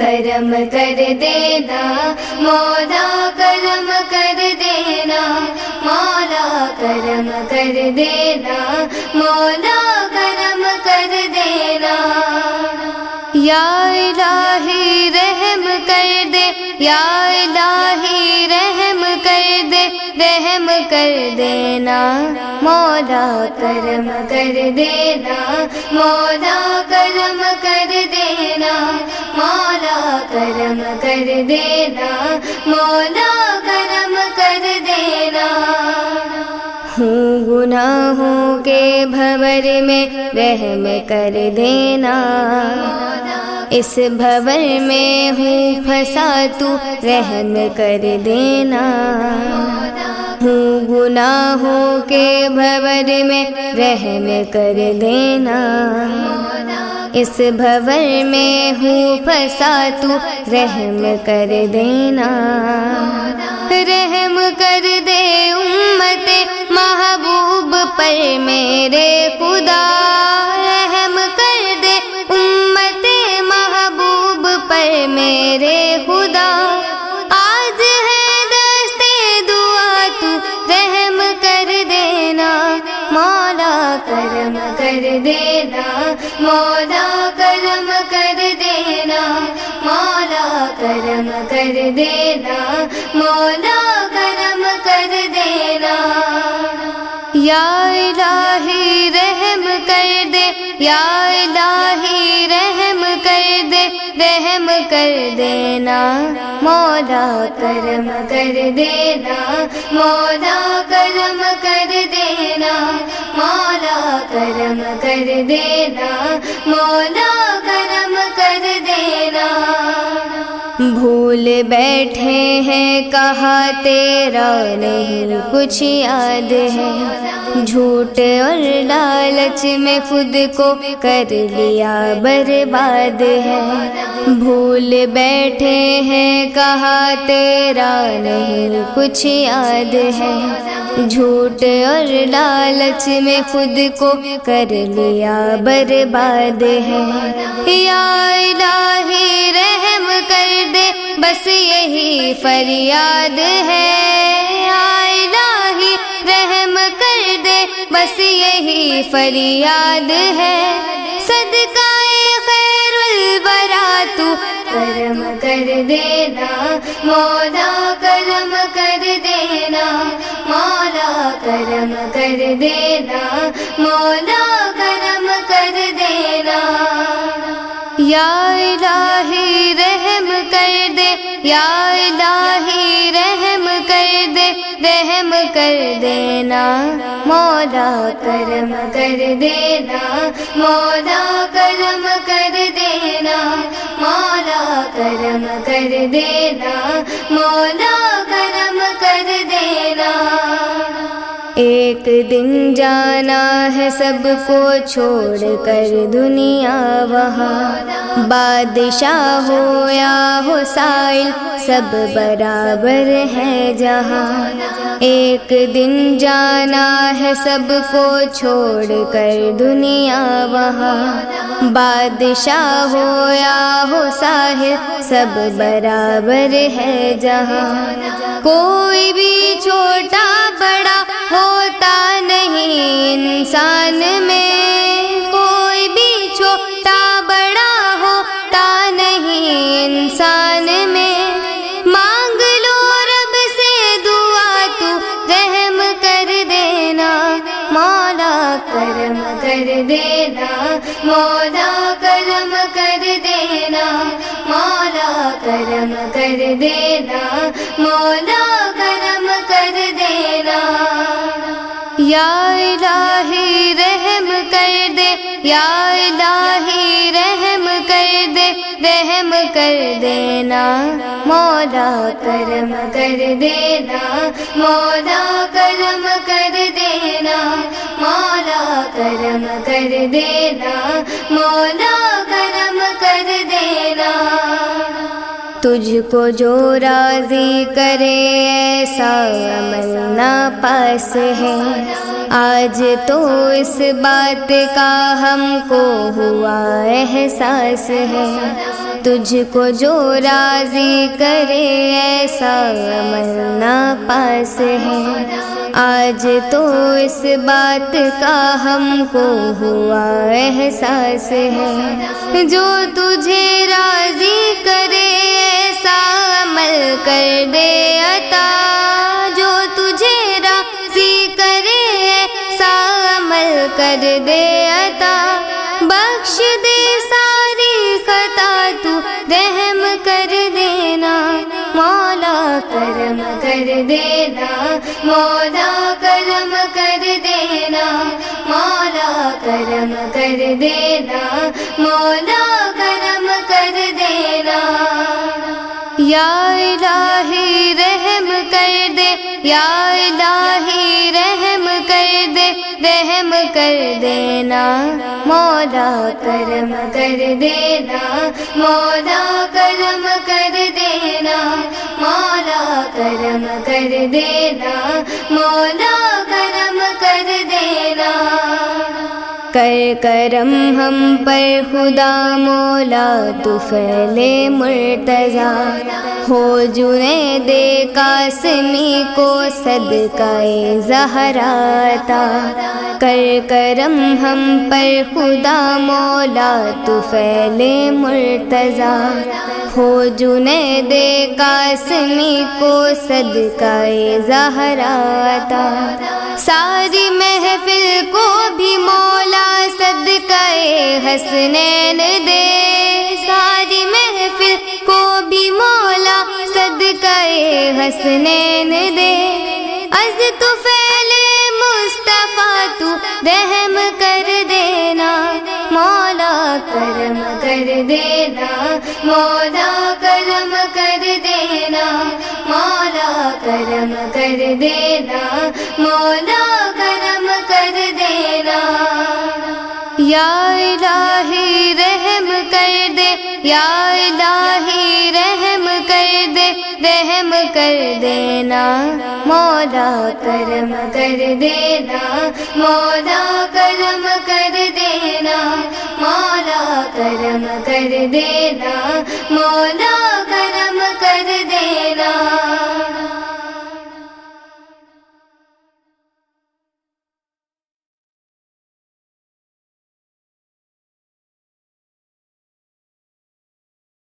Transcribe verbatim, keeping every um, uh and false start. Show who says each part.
Speaker 1: کرم کر دینا مولا، کرم کر دینا مولا، کرم کر دینا مولا، کرم کر دینا۔ یا الہی رحم کر دے، یا الہی رحم کر دے، رحم کر دینا مولا، کرم کر دینا مولا، کرم کر دینا مولا، کرم کر دینا مولا، کرم کر دینا۔ ہوں گناہوں کے بھور میں رحم کر دینا، اس بھور میں ہوں پھنسا تو رحم کر دینا۔ ہوں گناہوں کے بھور میں رحم کر دینا، اس بھور میں ہوں پھنسا تو رحم کر دینا۔ رحم کر دے امت محبوب پر میرے خدا، رحم کر دے امت محبوب پر میرے خدا۔ آج ہے دستے دعا تو رحم کر دینا مولا، کرم کر دینا مولا، کرم کر دینا مولا، کرم کر دینا مولا، کرم کر دینا۔ یا الہی رحم کر دے، یا الہی رحم کر دے، رحم کر دینا مولا، کرم کر دینا مولا، کرم کر دینا مولا، کرم کر دینا مولا، کرم کر دینا۔ بھول بیٹھے ہیں کہا تیرا نہیں کچھ یاد ہے، جھوٹ اور لالچ میں خود کو کر لیا برباد ہے۔ بھول بیٹھے ہیں کہا تیرا نہیں کچھ یاد ہے، جھوٹ اور لالچ میں خود کو کر لیا برباد ہے۔ یا الہی رحم کر دے، بس یہی فریاد ہے۔ یا الہی رحم کر دے، بس یہی فریاد ہے۔ صدقہ خیر الورا تو کرم کر دینا مولا، کرم کر دینا مولا، کرم کر دینا مولا، کرم کر دینا۔ یا الہی رحم کر دے، یا الہی رحم کر دے، رحم کر دینا مولا، کرم کر دینا مولا، کرم کر دینا مولا، کرم کر دینا مولا، کرم کر دینا۔ ایک دن جانا ہے سب کو چھوڑ کر دنیا، وہاں بادشاہ ہو یا ہو سائل سب برابر ہے جہاں۔ ایک دن جانا ہے سب کو چھوڑ کر دنیا، وہاں بادشاہ ہو یا ہو ساحل سب برابر ہے جہاں۔ کوئی بھی چھوٹا بڑا ہوتا نہیں انسان میں، کوئی بھی چھوٹا بڑا ہوتا نہیں انسان میں۔ مانگ لو رب سے دعا تو رحم کر دینا مولا، کرم کر دینا مولا، کرم کر دینا مولا، کرم کر دینا مولا، کرم کر دینا۔ یا الہی رحم کر دے، یا الہی رحم کر دے، رحم کر دینا مولا، کرم کر دینا مولا، کرم کر دینا مولا، کرم کر دینا مولا، کرم کر دینا۔ تجھ کو جو راضی کرے ایسا عمل ناپاس ہے، آج تو اس بات کا ہم کو ہوا احساس ہے۔ تجھ کو جو راضی کرے ایسا عمل ناپاس ہے۔ آج تو اس بات کا ہم کو ہوا احساس ہے، جو تجھے راضی کرے ایسا عمل کر دے عطا، جو تجھے راضی کرے ایسا عمل کر دے عطا، بخش دے ساری خطا تو رحم کر دینا، مولا کرم کر دینا، مولا کرم کر دینا، مولا کرم کر دینا، مولا کرم کر دینا۔ یا الہی رحم کر دے، یا الہی رحم کر دے، رحم کر دینا، مولا کرم کر دینا، مولا کرم کر دینا، مولا کرم کر دینا، مولا کرم کر دینا۔ کر کرم ہم پر خدا مولا تو فعل مرتضی، ہو جنید قاسمی کو صدقہ زہرا عطا۔ کر کرم ہم پر خدا مولا تو فعل مرتضی، ہو جنید قاسمی کو صدقہ زہرا عطا۔ ساری محفل کو بھی مولا صدقہ حسنین دے، ساری محفل کو بھی مولا صدقہ حسنین دے، از تو فعل مصطفیٰ تو رحم کر دینا، مولا کرم کر دینا، مولا کرم کر دینا، مولا کرم کر دینا، مولا کرم کر دینا۔ یا الہی رحم کر دے، یا الہی رحم کر دے، رحم کر دینا، مولا کرم کر دینا، مولا کرم کر دینا، مولا کرم کر دینا، مولا